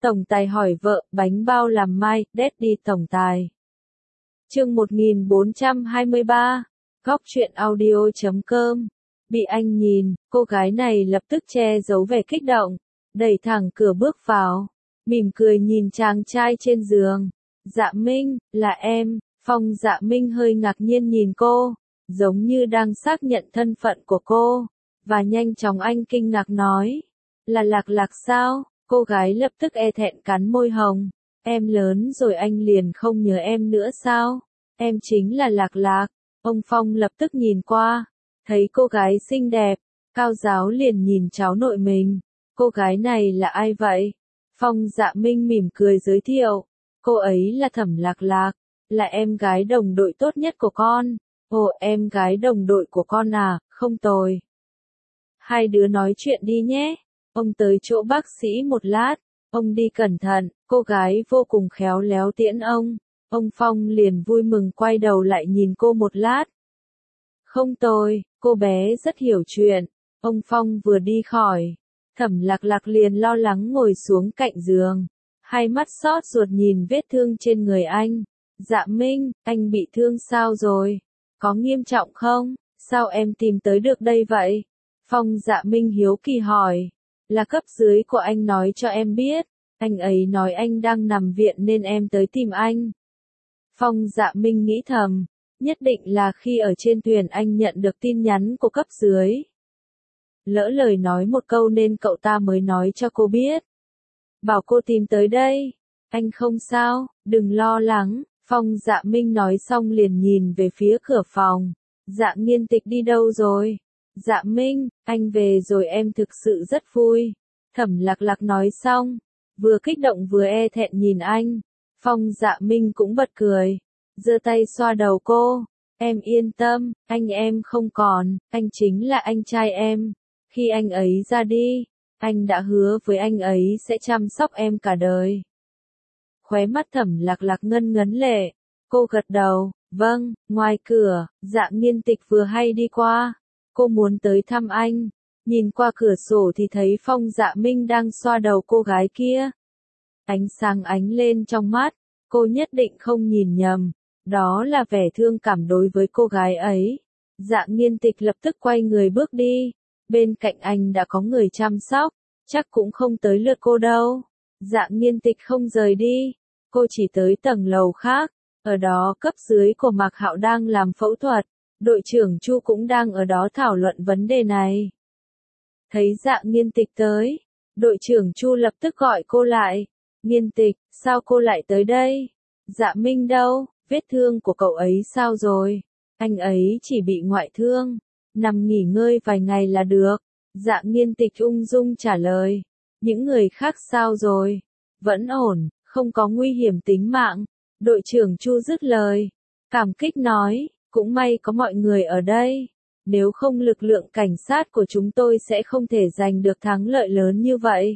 Tổng tài hỏi vợ, bánh bao làm mai, Daddy tổng tài. Chương 1423, Góc truyện audio.com. Bị anh nhìn, cô gái này lập tức che giấu vẻ kích động, đẩy thẳng cửa bước vào, mỉm cười nhìn chàng trai trên giường. Dạ Minh, là em. Phong Dạ Minh hơi ngạc nhiên nhìn cô, giống như đang xác nhận thân phận của cô, và nhanh chóng anh kinh ngạc nói, là Lạc Lạc sao? Cô gái lập tức e thẹn cắn môi hồng, em lớn rồi anh liền không nhớ em nữa sao? Em chính là Lạc Lạc. Ông Phong lập tức nhìn qua, thấy cô gái xinh đẹp, cao ráo liền nhìn cháu nội mình. Cô gái này là ai vậy? Phong Dạ Minh mỉm cười giới thiệu, cô ấy là Thẩm Lạc Lạc, là em gái đồng đội tốt nhất của con. Ồ, em gái đồng đội của con à, không tồi. Hai đứa nói chuyện đi nhé. Ông tới chỗ bác sĩ một lát, ông đi cẩn thận. Cô gái vô cùng khéo léo tiễn ông. Ông Phong liền vui mừng quay đầu lại nhìn cô một lát. Không tồi, cô bé rất hiểu chuyện. Ông Phong vừa đi khỏi, Thẩm Lạc Lạc liền lo lắng ngồi xuống cạnh giường, hai mắt xót ruột nhìn vết thương trên người anh. Dạ Minh, anh bị thương sao rồi? Có nghiêm trọng không? Sao em tìm tới được đây vậy? Phong Dạ Minh hiếu kỳ hỏi. Là cấp dưới của anh nói cho em biết, anh ấy nói anh đang nằm viện nên em tới tìm anh. Phong Dạ Minh nghĩ thầm, nhất định là khi ở trên thuyền anh nhận được tin nhắn của cấp dưới. Lỡ lời nói một câu nên cậu ta mới nói cho cô biết. Bảo cô tìm tới đây. Anh không sao, đừng lo lắng. Phong Dạ Minh nói xong liền nhìn về phía cửa phòng. Dạ Nghiên Tịch đi đâu rồi? Dạ Minh, anh về rồi em thực sự rất vui. Thẩm Lạc Lạc nói xong, vừa kích động vừa e thẹn nhìn anh. Phong Dạ Minh cũng bật cười, giơ tay xoa đầu cô. Em yên tâm, anh em không còn, anh chính là anh trai em. Khi anh ấy ra đi, anh đã hứa với anh ấy sẽ chăm sóc em cả đời. Khóe mắt Thẩm Lạc Lạc ngân ngấn lệ, cô gật đầu, vâng. Ngoài cửa, Dạ Nghiên Tịch vừa hay đi qua, cô muốn tới thăm anh, nhìn qua cửa sổ thì thấy Phong Dạ Minh đang xoa đầu cô gái kia. Ánh sáng ánh lên trong mắt, cô nhất định không nhìn nhầm, đó là vẻ thương cảm đối với cô gái ấy. Dạ Nghiên Tịch lập tức quay người bước đi, bên cạnh anh đã có người chăm sóc, chắc cũng không tới lượt cô đâu. Dạ Nghiên Tịch không rời đi, cô chỉ tới tầng lầu khác, ở đó cấp dưới của Mạc Hạo đang làm phẫu thuật, đội trưởng Chu cũng đang ở đó thảo luận vấn đề này. Thấy Dạ Nghiên Tịch tới, đội trưởng Chu lập tức gọi cô lại. Nghiên Tịch, sao cô lại tới đây? Dạ Minh đâu, vết thương của cậu ấy sao rồi? Anh ấy chỉ bị ngoại thương, nằm nghỉ ngơi vài ngày là được. Dạ Nghiên Tịch ung dung trả lời. Những người khác sao rồi? Vẫn ổn, không có nguy hiểm tính mạng. Đội trưởng Chu dứt lời, cảm kích nói, cũng may có mọi người ở đây. Nếu không lực lượng cảnh sát của chúng tôi sẽ không thể giành được thắng lợi lớn như vậy.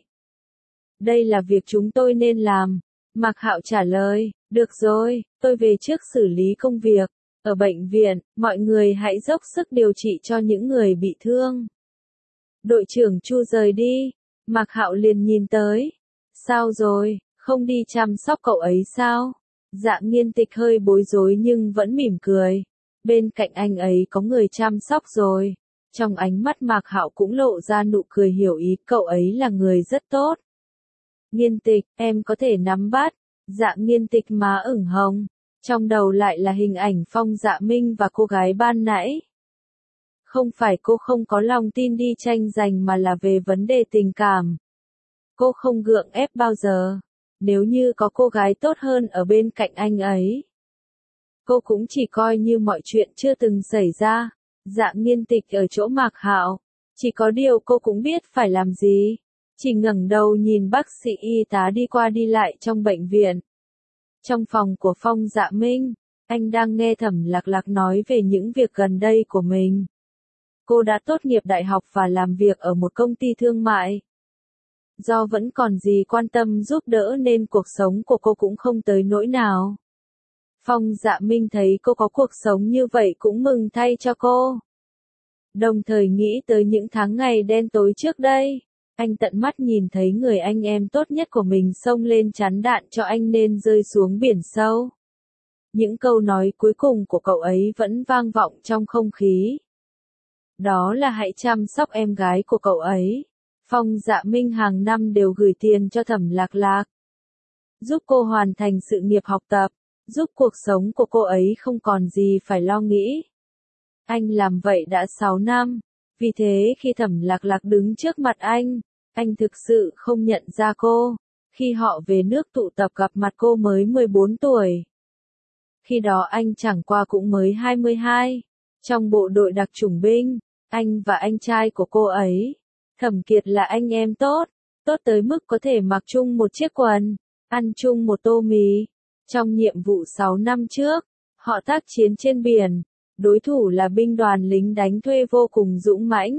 Đây là việc chúng tôi nên làm. Mạc Hạo trả lời, được rồi, tôi về trước xử lý công việc. Ở bệnh viện, mọi người hãy dốc sức điều trị cho những người bị thương. Đội trưởng Chu rời đi, Mạc Hạo liền nhìn tới. Sao rồi, không đi chăm sóc cậu ấy sao? Dạ Nghiên Tịch hơi bối rối nhưng vẫn mỉm cười. Bên cạnh anh ấy có người chăm sóc rồi. Trong ánh mắt Mạc Hạo cũng lộ ra nụ cười hiểu ý, cậu ấy là người rất tốt. Nghiên Tịch, em có thể nắm bắt. Dạ Nghiên Tịch má ửng hồng, trong đầu lại là hình ảnh Phong Dạ Minh và cô gái ban nãy. Không phải cô không có lòng tin đi tranh giành mà là về vấn đề tình cảm. Cô không gượng ép bao giờ. Nếu như có cô gái tốt hơn ở bên cạnh anh ấy, cô cũng chỉ coi như mọi chuyện chưa từng xảy ra. Dạ Nghiên Tịch ở chỗ Mạc Hạo, chỉ có điều cô cũng biết phải làm gì. Chỉ ngẩng đầu nhìn bác sĩ y tá đi qua đi lại trong bệnh viện. Trong phòng của Phong Dạ Minh, anh đang nghe Thẩm Lạc Lạc nói về những việc gần đây của mình. Cô đã tốt nghiệp đại học và làm việc ở một công ty thương mại. Do vẫn còn gì quan tâm giúp đỡ nên cuộc sống của cô cũng không tới nỗi nào. Phong Dạ Minh thấy cô có cuộc sống như vậy cũng mừng thay cho cô. Đồng thời nghĩ tới những tháng ngày đen tối trước đây. Anh tận mắt nhìn thấy người anh em tốt nhất của mình xông lên chắn đạn cho anh nên rơi xuống biển sâu. Những câu nói cuối cùng của cậu ấy vẫn vang vọng trong không khí. Đó là hãy chăm sóc em gái của cậu ấy. Phong Dạ Minh hàng năm đều gửi tiền cho Thẩm Lạc Lạc, giúp cô hoàn thành sự nghiệp học tập, giúp cuộc sống của cô ấy không còn gì phải lo nghĩ. Anh làm vậy đã 6 năm, vì thế khi Thẩm Lạc Lạc đứng trước mặt anh thực sự không nhận ra cô. Khi họ về nước tụ tập gặp mặt cô mới 14 tuổi. Khi đó anh chẳng qua cũng mới 22. Trong bộ đội đặc chủng binh, anh và anh trai của cô ấy, Thẩm Kiệt là anh em tốt, tốt tới mức có thể mặc chung một chiếc quần, ăn chung một tô mì. Trong nhiệm vụ 6 năm trước, họ tác chiến trên biển, đối thủ là binh đoàn lính đánh thuê vô cùng dũng mãnh.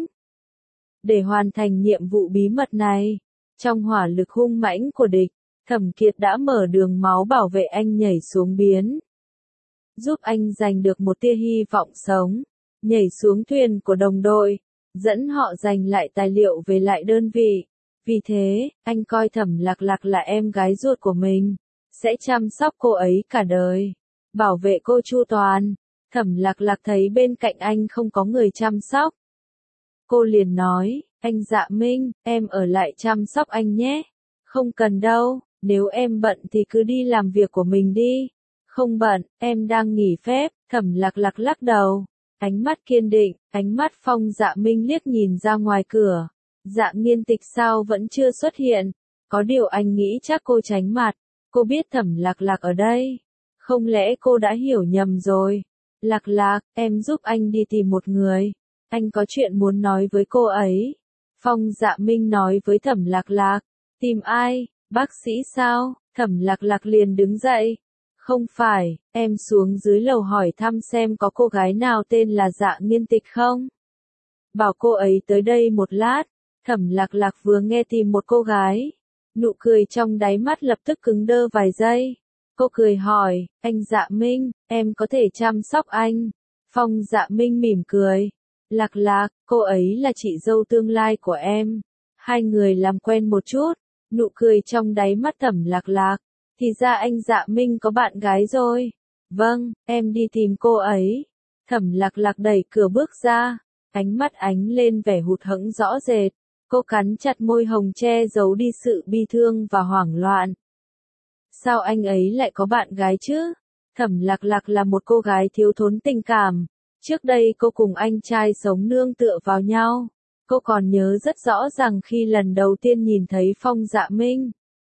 Để hoàn thành nhiệm vụ bí mật này, trong hỏa lực hung mãnh của địch, Thẩm Kiệt đã mở đường máu bảo vệ anh nhảy xuống biển, giúp anh giành được một tia hy vọng sống, nhảy xuống thuyền của đồng đội, dẫn họ giành lại tài liệu về lại đơn vị. Vì thế, anh coi Thẩm Lạc Lạc là em gái ruột của mình, sẽ chăm sóc cô ấy cả đời, bảo vệ cô chu toàn. Thẩm Lạc Lạc thấy bên cạnh anh không có người chăm sóc. Cô liền nói, anh Dạ Minh, em ở lại chăm sóc anh nhé. Không cần đâu, nếu em bận thì cứ đi làm việc của mình đi. Không bận, em đang nghỉ phép. Thẩm Lạc Lạc lắc đầu, ánh mắt kiên định, ánh mắt Phong Dạ Minh liếc nhìn ra ngoài cửa. Dạ Nghiên Tịch sao vẫn chưa xuất hiện? Có điều anh nghĩ chắc cô tránh mặt. Cô biết Thẩm Lạc Lạc ở đây. Không lẽ cô đã hiểu nhầm rồi? Lạc Lạc, em giúp anh đi tìm một người. Anh có chuyện muốn nói với cô ấy. Phong Dạ Minh nói với Thẩm Lạc Lạc. Tìm ai? Bác sĩ sao? Thẩm Lạc Lạc liền đứng dậy. Không phải, em xuống dưới lầu hỏi thăm xem có cô gái nào tên là Dạ Nghiên Tịch không? Bảo cô ấy tới đây một lát. Thẩm Lạc Lạc vừa nghe tìm một cô gái, nụ cười trong đáy mắt lập tức cứng đơ vài giây. Cô cười hỏi, anh Dạ Minh, em có thể chăm sóc anh. Phong Dạ Minh mỉm cười. Lạc Lạc, cô ấy là chị dâu tương lai của em. Hai người làm quen một chút, nụ cười trong đáy mắt Thẩm Lạc Lạc. Thì ra anh Dạ Minh có bạn gái rồi. Vâng, em đi tìm cô ấy. Thẩm Lạc Lạc đẩy cửa bước ra, ánh mắt ánh lên vẻ hụt hẫng rõ rệt. Cô cắn chặt môi hồng che giấu đi sự bi thương và hoảng loạn. Sao anh ấy lại có bạn gái chứ? Thẩm Lạc Lạc là một cô gái thiếu thốn tình cảm. Trước đây cô cùng anh trai sống nương tựa vào nhau. Cô còn nhớ rất rõ rằng khi lần đầu tiên nhìn thấy Phong Dạ Minh.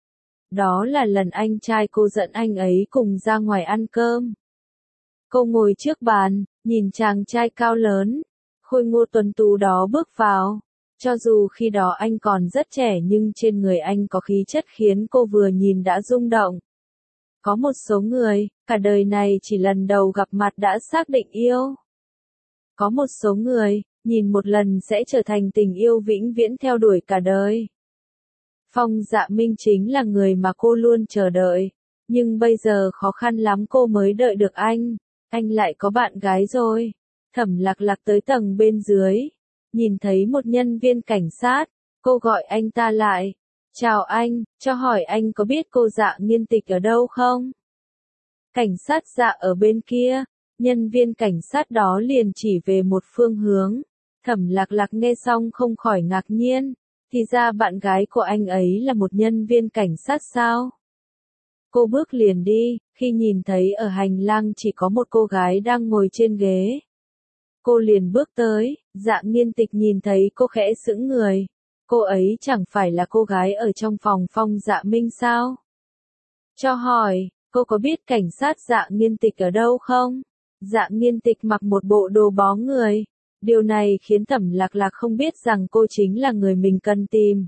Đó là lần anh trai cô dẫn anh ấy cùng ra ngoài ăn cơm. Cô ngồi trước bàn, nhìn chàng trai cao lớn, khôi ngô tuấn tú đó bước vào. Cho dù khi đó anh còn rất trẻ nhưng trên người anh có khí chất khiến cô vừa nhìn đã rung động. Có một số người, cả đời này chỉ lần đầu gặp mặt đã xác định yêu. Có một số người, nhìn một lần sẽ trở thành tình yêu vĩnh viễn theo đuổi cả đời. Phong Dạ Minh chính là người mà cô luôn chờ đợi. Nhưng bây giờ khó khăn lắm cô mới đợi được anh lại có bạn gái rồi. Thẩm Lạc Lạc tới tầng bên dưới. Nhìn thấy một nhân viên cảnh sát, cô gọi anh ta lại. Chào anh, cho hỏi anh có biết cô Dạ Nghiên Tịch ở đâu không? Cảnh sát Dạ ở bên kia, nhân viên cảnh sát đó liền chỉ về một phương hướng. Thẩm Lạc Lạc nghe xong không khỏi ngạc nhiên, thì ra bạn gái của anh ấy là một nhân viên cảnh sát sao? Cô bước liền đi, khi nhìn thấy ở hành lang chỉ có một cô gái đang ngồi trên ghế. Cô liền bước tới, Dạ Nghiên Tịch nhìn thấy cô khẽ sững người. Cô ấy chẳng phải là cô gái ở trong phòng Phong Dạ Minh sao? Cho hỏi, cô có biết cảnh sát Dạ Nghiên Tịch ở đâu không? Dạ Nghiên Tịch mặc một bộ đồ bó người. Điều này khiến Thẩm Lạc Lạc không biết rằng cô chính là người mình cần tìm.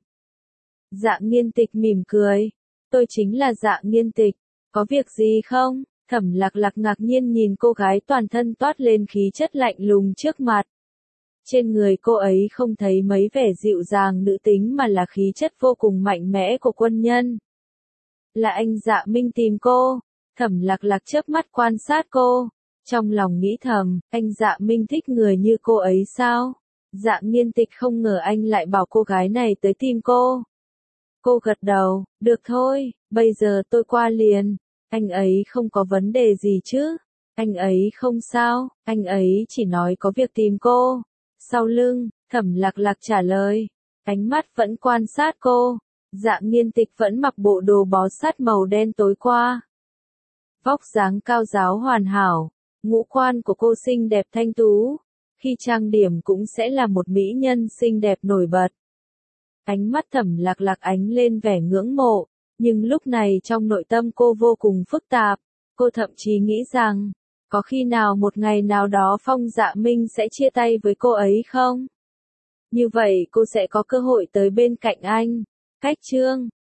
Dạ Nghiên Tịch mỉm cười. Tôi chính là Dạ Nghiên Tịch. Có việc gì không? Thẩm Lạc Lạc ngạc nhiên nhìn cô gái toàn thân toát lên khí chất lạnh lùng trước mặt. Trên người cô ấy không thấy mấy vẻ dịu dàng nữ tính mà là khí chất vô cùng mạnh mẽ của quân nhân. Là anh Dạ Minh tìm cô. Thẩm Lạc Lạc chớp mắt quan sát cô. Trong lòng nghĩ thầm, anh Dạ Minh thích người như cô ấy sao? Dạ Nghiên Tịch không ngờ anh lại bảo cô gái này tới tìm cô. Cô gật đầu, được thôi, bây giờ tôi qua liền. Anh ấy không có vấn đề gì chứ? Anh ấy không sao, anh ấy chỉ nói có việc tìm cô. Sau lưng, Thẩm Lạc Lạc trả lời, ánh mắt vẫn quan sát cô. Dạ Nghiên Tịch vẫn mặc bộ đồ bó sát màu đen tối qua. Vóc dáng cao ráo hoàn hảo, ngũ quan của cô xinh đẹp thanh tú, khi trang điểm cũng sẽ là một mỹ nhân xinh đẹp nổi bật. Ánh mắt Thẩm Lạc Lạc ánh lên vẻ ngưỡng mộ, nhưng lúc này trong nội tâm cô vô cùng phức tạp, cô thậm chí nghĩ rằng, có khi nào một ngày nào đó Phong Dạ Minh sẽ chia tay với cô ấy không? Như vậy cô sẽ có cơ hội tới bên cạnh anh. Cách chương